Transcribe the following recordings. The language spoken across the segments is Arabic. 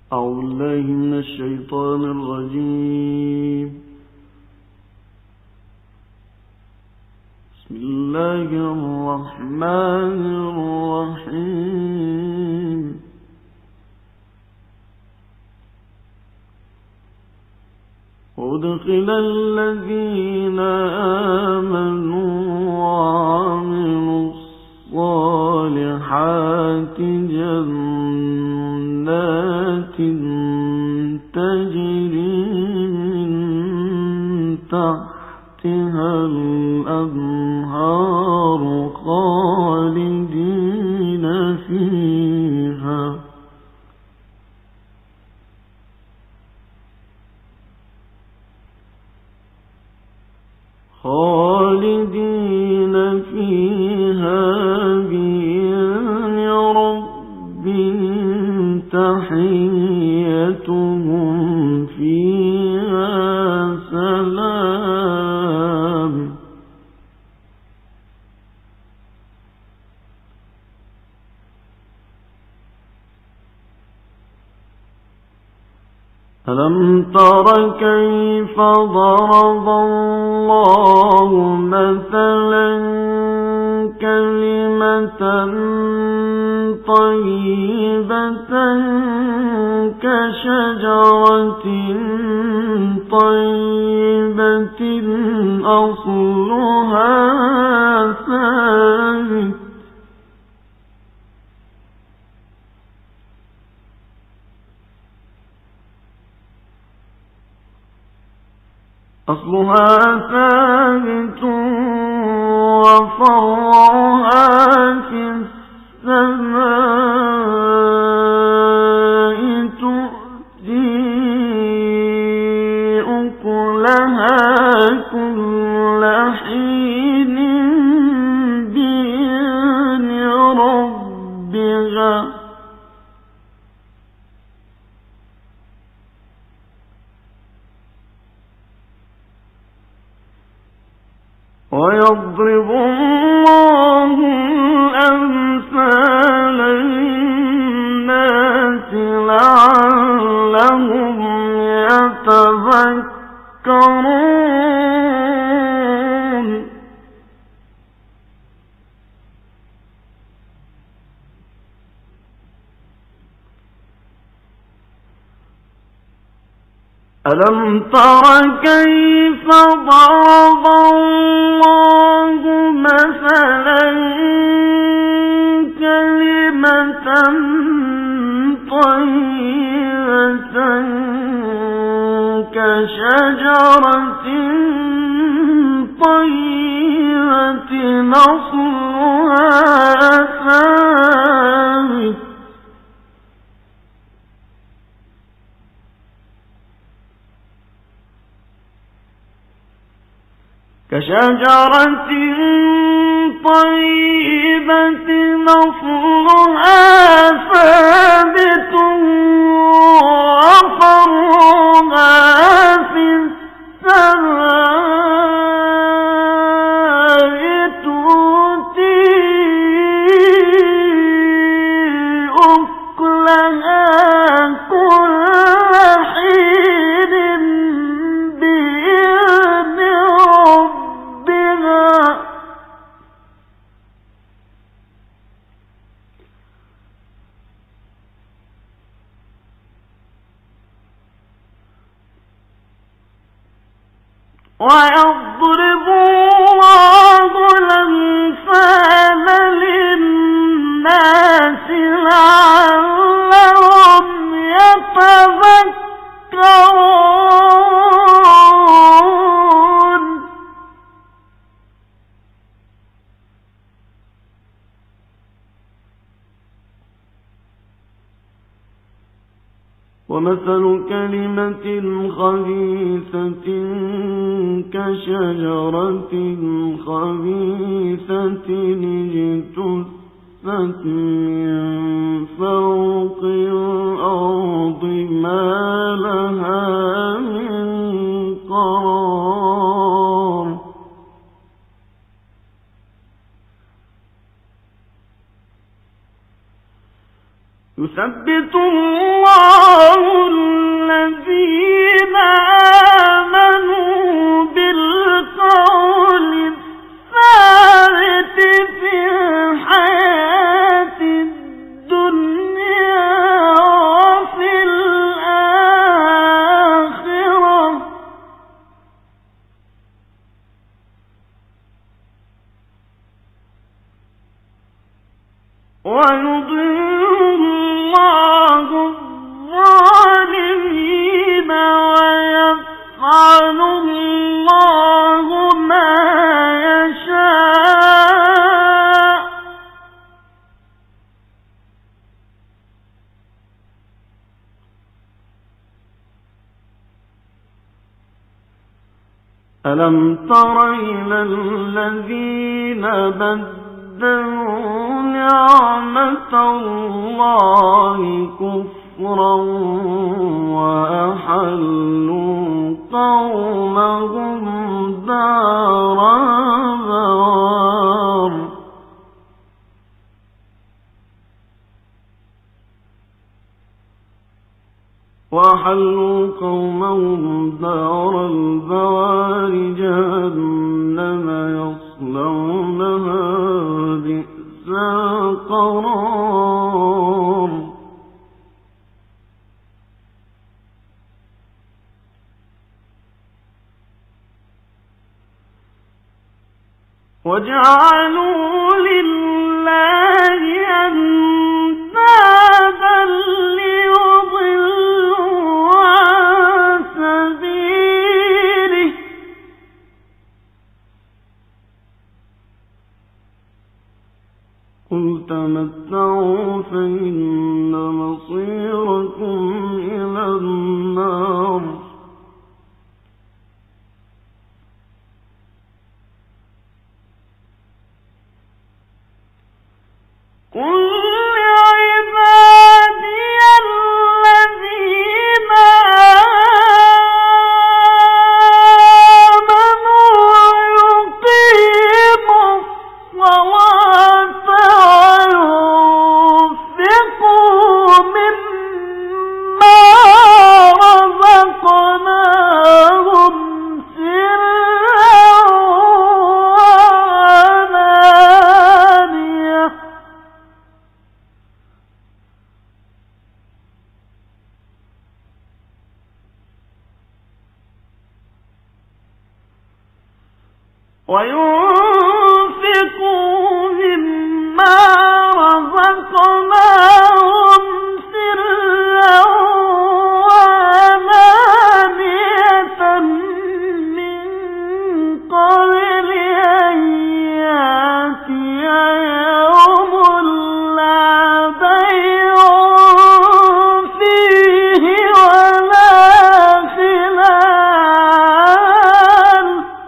أعوذ بالله من الشيطان الرجيم. بسم الله الرحمن الرحيم. وأدخل الذين آمنوا وعملوا الصالحات جنات تجري من تحتها الأنهار خالدين فيها بإذن ربهم تحيتهم فيها سلام. ألم تر كيف ضرب الله مثلا كلمة طيبة كشجرة طيبة أصلها ثابت وفرعها في السماء تؤتي أكلها كل حين بإذن ربها ويضرب الله الأمثال للناس لعلهم يتذكرون. ألم تر كيف ضرب الله مثلا كلمة طيبة كشجرة طيبة أصلها ثابت كشجرة طيبة أصلها ثابت وفرعها في السماء تؤتي أكلها كل حين بإذن ربها ويضرب الله الأمثال للناس لعلهم يتذكرون. ومثل كلمة خبيثة كشجرة خبيثة اجتثت من فوق الأرض ما لها من قرار. يثبت الله الله الذين آمنوا بالقول الثابت في الحياة الدنيا وفي الآخرة ويضل الله الظالمين ويفعل الله ما يشاء. ألم تر إلى الذين بدلوا نعمة الله كفرا وأحلوا قومهم دار البوار جهنم يصلونها بئس القرار. وجعلوا لله أندادا ليضلوا عن سبيله قل تمتعوا فإن مصيركم إلى النار. قل لعبادي الذين آمنوا يقيموا الصلاة وينفقوا مما رزقناهم سرا وعلانية من قبل أن يأتي يوم لا بيع فيه ولا خلال.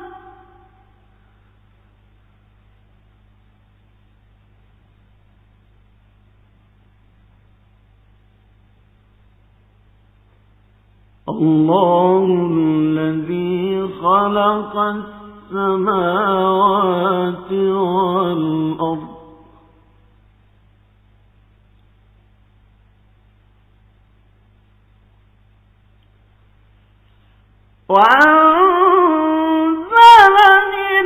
الله الذي خلق السماوات والأرض وأنزل من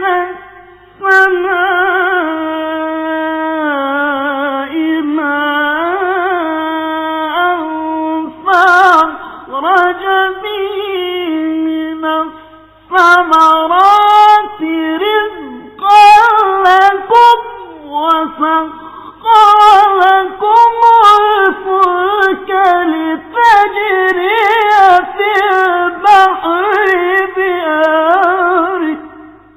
السماء ماء فأخرج به من الثمرات رزقا لكم وسخر لكم الفلك لتجري في البحر بأمره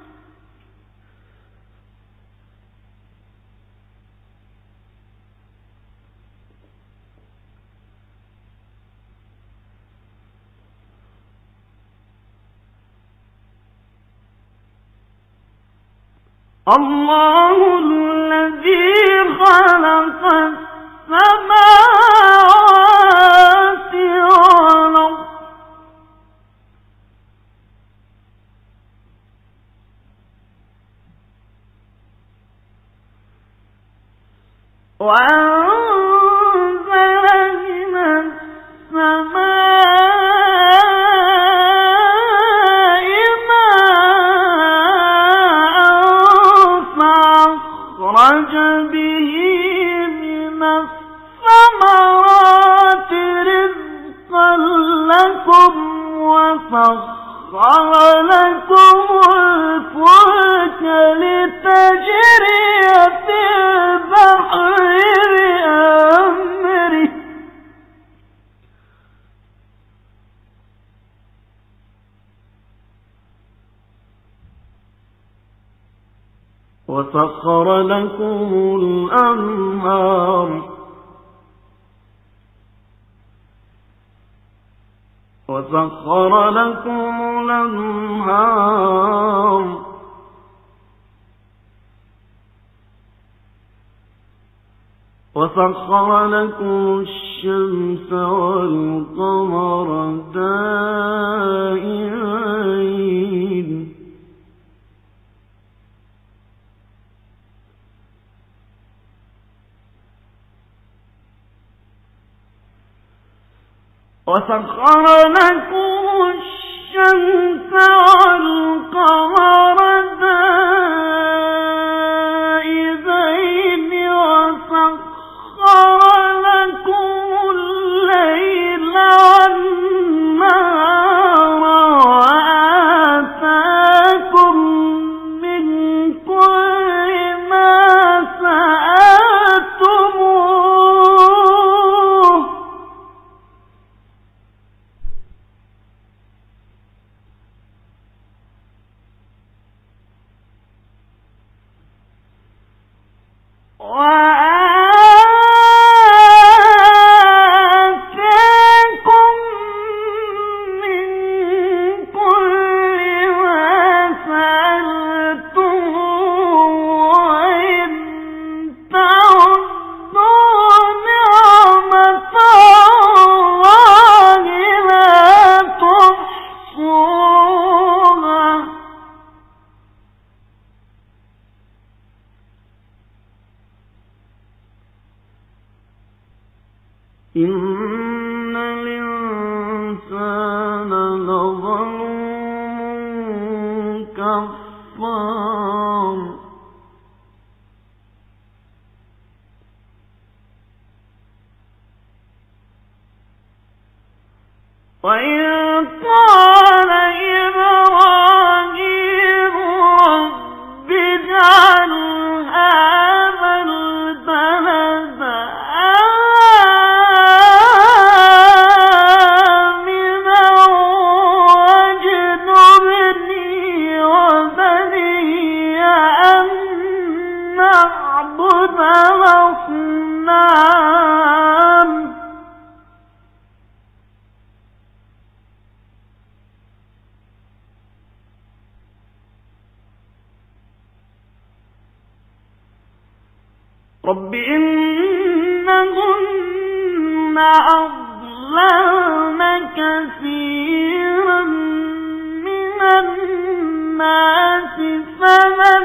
الله الذي خلق السماوات والأرض وأنزل من السماء الثمرات رزقا لكم وسخر لكم الفلك لتجري في البحر بأمره وسخر لكم الأنهار وسخر لكم الشمس والقمر دائبين وسخر لكم الشمس والقمر دائبين وسخر لكم الليل والنهار وآتاكم من كل ما سألتموه وآتاكم من كل ما سألتموه وإن تعدوا نعمة الله لا تحصوها إن الإنسان لظلوم كفار وإن قال إبراهيم رب اجعل هذا البلد رب إنهن أضللن كثيرا من الناس فمن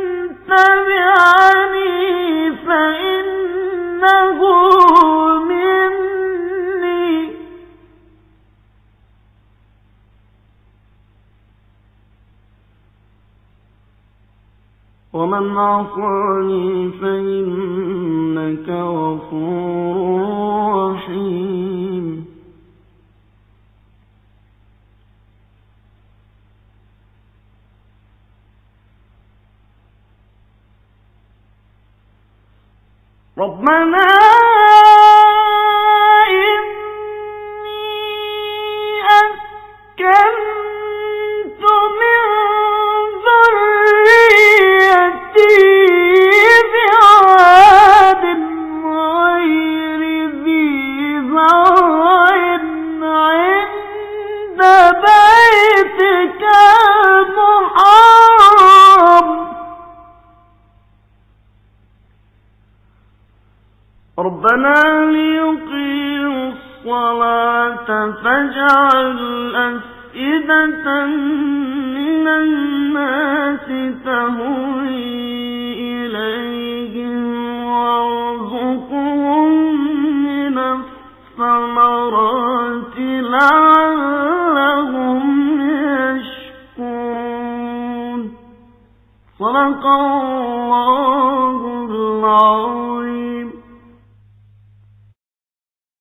تبعني فإنه مني ومن عصاني فإنك غفور رحيم ربنا إني أسكنت من ذريتي بواد غير ذي زرع عند بيتك المحرم ربنا ليقيموا الصلاة فاجعل أفئدة من الناس تهوي إليهم وارزقهم من الثمرات لعلهم يشكرون صدق الله العظيم.